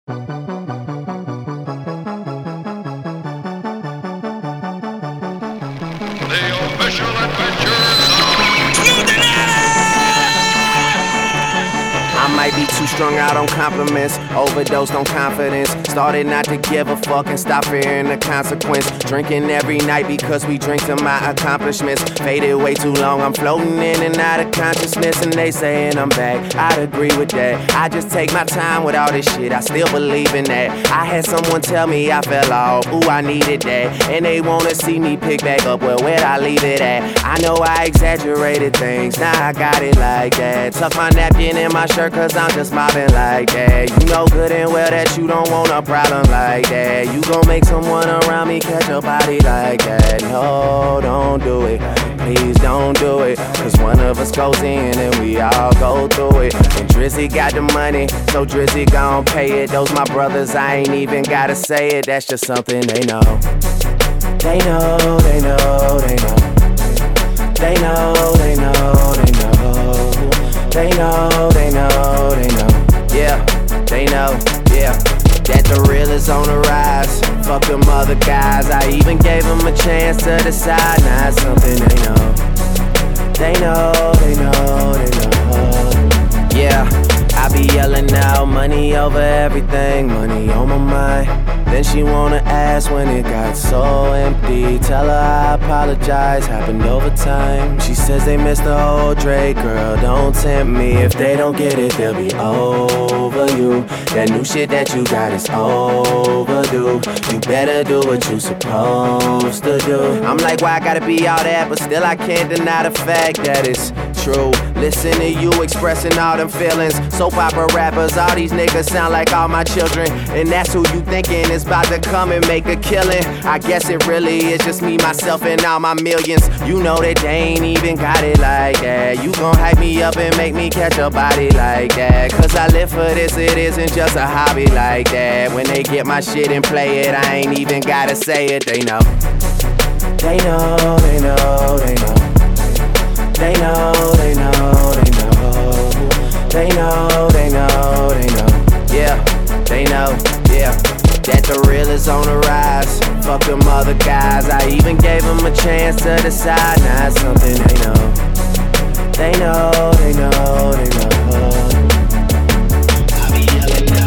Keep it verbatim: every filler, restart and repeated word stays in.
Official adventures I might be too strung out on compliments, overdosed on confidence. Started not to give a fuck and stop fearing the consequence. Drinking every night because we drink to my accomplishments. Faded way too long, I'm floating in and out of consciousness. And they saying I'm back, I'd agree with that. I just take my time with all this shit, I still believe in that. I had someone tell me I fell off, ooh I needed that. And they wanna see me pick back up, well where'd I leave it at? I know I exaggerated things, now I got it like that. Tuck my napkin in my shirt cause I'm just mobbing like that. You know good and well that you don't want a problem like that. You gon' make someone around me catch a body like that. No, don't do it, please don't do it. Cause one of us goes in and we all go through it. And Drizzy got the money, so Drizzy gon' pay it. Those my brothers, I ain't even gotta say it. That's just something they know. They know, they know, they know. They know, they know, they know. They know, they know, they know. Yeah, they know, yeah. That the real is on the rise. Fuck them other guys, I even gave them a chance to decide. Now it's something they know. They know, they know, they know. Yeah, I be yelling out money over everything, money on my mind. Then she wanna ask when it got so empty. Tell her I apologize, happened over time. She says they missed the old Drake, girl, don't tempt me. If they don't get it, they'll be over you. That new shit that you got is overdue. You better do what you supposed to do. I'm like, why I gotta be all that? But still I can't deny the fact that it's true. Listen to you expressing all them feelings. Soap opera rappers, all these niggas sound like all my children. And that's who you thinking is about to come and make a killing. I guess it really is just me, myself, and all my millions. You know that they ain't even got it like that. You gon' hype me up and make me catch a body like that. Cause I live for this, it isn't just a hobby like that. When they get my shit and play it, I ain't even gotta say it, they know. They know, they know, they know. They know, they know, they know. They know, they know, they know. Yeah, they know, yeah. That the real is on the rise. Fuck them other guys, I even gave them a chance to decide. Now it's something they know. They know, they know, they know.